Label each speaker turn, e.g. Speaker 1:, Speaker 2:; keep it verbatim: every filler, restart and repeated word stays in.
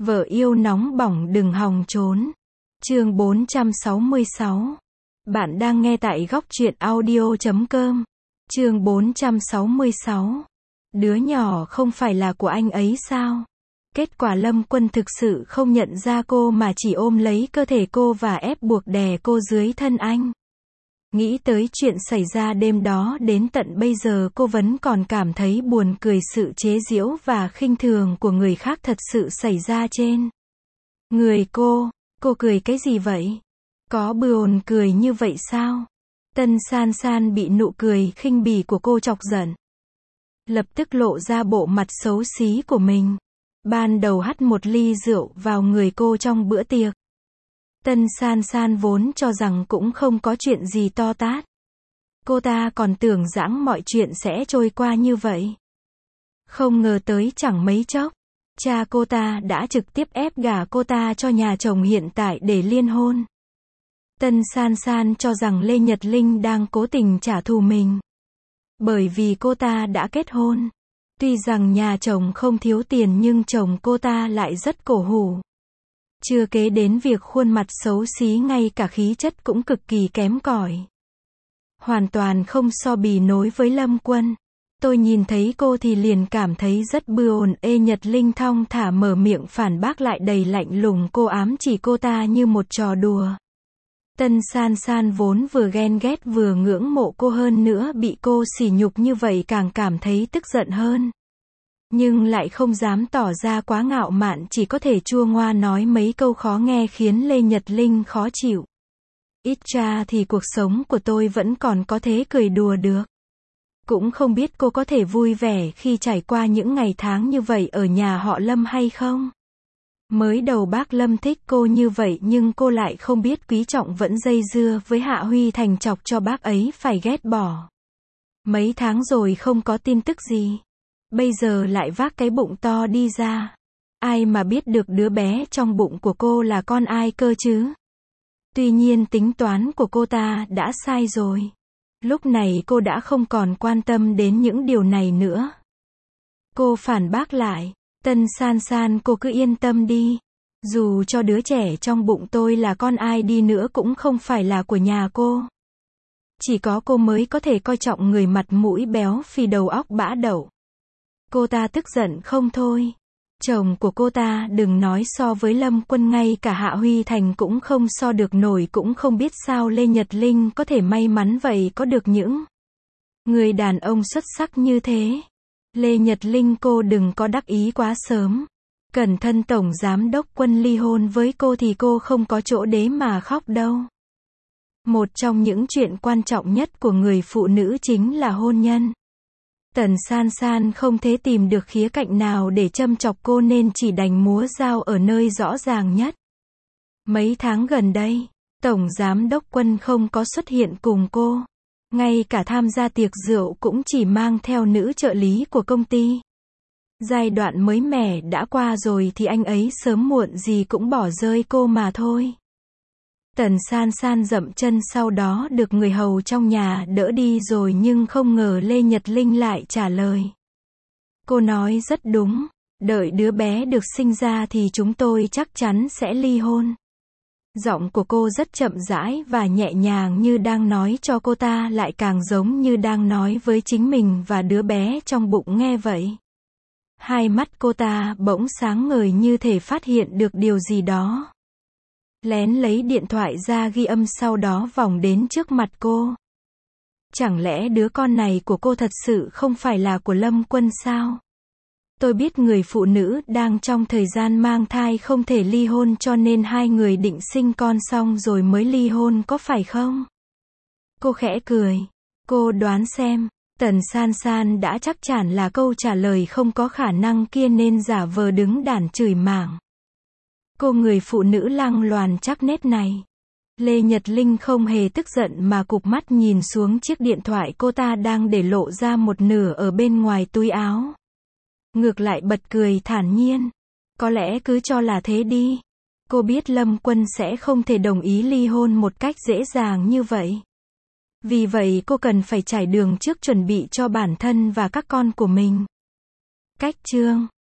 Speaker 1: Vợ yêu nóng bỏng đừng hòng trốn. Chương bốn trăm sáu mươi sáu. Bạn đang nghe tại góc truyện audio chấm com. Chương bốn trăm sáu mươi sáu. Đứa nhỏ không phải là của anh ấy sao? Kết quả Lâm Quân thực sự không nhận ra cô mà chỉ ôm lấy cơ thể cô và ép buộc đè cô dưới thân anh. Nghĩ tới chuyện xảy ra đêm đó đến tận bây giờ cô vẫn còn cảm thấy buồn cười, sự chế giễu và khinh thường của người khác thật sự xảy ra trên người cô. Cô cười cái gì vậy? Có buồn cười như vậy sao? Tân San San bị nụ cười khinh bỉ của cô chọc giận. Lập tức lộ ra bộ mặt xấu xí của mình. Ban đầu hắt một ly rượu vào người cô trong bữa tiệc. Tân San San vốn cho rằng cũng không có chuyện gì to tát. Cô ta còn tưởng rằng mọi chuyện sẽ trôi qua như vậy. Không ngờ tới chẳng mấy chốc, cha cô ta đã trực tiếp ép gả cô ta cho nhà chồng hiện tại để liên hôn. Tân San San cho rằng Lê Nhật Linh đang cố tình trả thù mình. Bởi vì cô ta đã kết hôn. Tuy rằng nhà chồng không thiếu tiền nhưng chồng cô ta lại rất cổ hủ. Chưa kể đến việc khuôn mặt xấu xí, ngay cả khí chất cũng cực kỳ kém cỏi. Hoàn toàn không so bì nối với Lâm Quân. Tôi nhìn thấy cô thì liền cảm thấy rất bư ồn. Ê Nhật Linh thong thả mở miệng phản bác lại đầy lạnh lùng, cô ám chỉ cô ta như một trò đùa. Tân San San vốn vừa ghen ghét vừa ngưỡng mộ cô, hơn nữa bị cô sỉ nhục như vậy càng cảm thấy tức giận hơn. Nhưng lại không dám tỏ ra quá ngạo mạn, chỉ có thể chua ngoa nói mấy câu khó nghe khiến Lê Nhật Linh khó chịu. Ít ra thì cuộc sống của tôi vẫn còn có thể cười đùa được. Cũng không biết cô có thể vui vẻ khi trải qua những ngày tháng như vậy ở nhà họ Lâm hay không? Mới đầu bác Lâm thích cô như vậy nhưng cô lại không biết quý trọng, vẫn dây dưa với Hạ Huy Thành, chọc cho bác ấy phải ghét bỏ. Mấy tháng rồi không có tin tức gì. Bây giờ lại vác cái bụng to đi ra. Ai mà biết được đứa bé trong bụng của cô là con ai cơ chứ? Tuy nhiên tính toán của cô ta đã sai rồi. Lúc này cô đã không còn quan tâm đến những điều này nữa. Cô phản bác lại. Tân San San, cô cứ yên tâm đi. Dù cho đứa trẻ trong bụng tôi là con ai đi nữa cũng không phải là của nhà cô. Chỉ có cô mới có thể coi trọng người mặt mũi béo phì đầu óc bã đậu. Cô ta tức giận không thôi. Chồng của cô ta đừng nói so với Lâm Quân, ngay cả Hạ Huy Thành cũng không so được nổi. Cũng không biết sao Lê Nhật Linh có thể may mắn vậy, có được những người đàn ông xuất sắc như thế. Lê Nhật Linh, cô đừng có đắc ý quá sớm. Cẩn thận Tổng Giám đốc Quân ly hôn với cô thì cô không có chỗ để mà khóc đâu. Một trong những chuyện quan trọng nhất của người phụ nữ chính là hôn nhân. Tần San San không thể tìm được khía cạnh nào để châm chọc cô nên chỉ đành múa dao ở nơi rõ ràng nhất. Mấy tháng gần đây, Tổng Giám đốc Quân không có xuất hiện cùng cô. Ngay cả tham gia tiệc rượu cũng chỉ mang theo nữ trợ lý của công ty. Giai đoạn mới mẻ đã qua rồi thì anh ấy sớm muộn gì cũng bỏ rơi cô mà thôi. Tần San San dậm chân, sau đó được người hầu trong nhà đỡ đi rồi, nhưng không ngờ Lê Nhật Linh lại trả lời. Cô nói rất đúng, đợi đứa bé được sinh ra thì chúng tôi chắc chắn sẽ ly hôn. Giọng của cô rất chậm rãi và nhẹ nhàng, như đang nói cho cô ta, lại càng giống như đang nói với chính mình và đứa bé trong bụng. Nghe vậy, hai mắt cô ta bỗng sáng ngời, như thể phát hiện được điều gì đó. Lén lấy điện thoại ra ghi âm, sau đó vòng đến trước mặt cô. Chẳng lẽ đứa con này của cô thật sự không phải là của Lâm Quân sao? Tôi biết người phụ nữ đang trong thời gian mang thai không thể ly hôn, cho nên hai người định sinh con xong rồi mới ly hôn, có phải không? Cô khẽ cười. Cô đoán xem. Tần San San đã chắc chắn là câu trả lời không có khả năng kia nên giả vờ đứng đàn chửi mảng. Cô người phụ nữ lăng loàn chắc nết này. Lê Nhật Linh không hề tức giận mà cụp mắt nhìn xuống chiếc điện thoại cô ta đang để lộ ra một nửa ở bên ngoài túi áo. Ngược lại bật cười thản nhiên. Có lẽ cứ cho là thế đi. Cô biết Lâm Quân sẽ không thể đồng ý ly hôn một cách dễ dàng như vậy. Vì vậy cô cần phải trải đường trước, chuẩn bị cho bản thân và các con của mình. Cách chương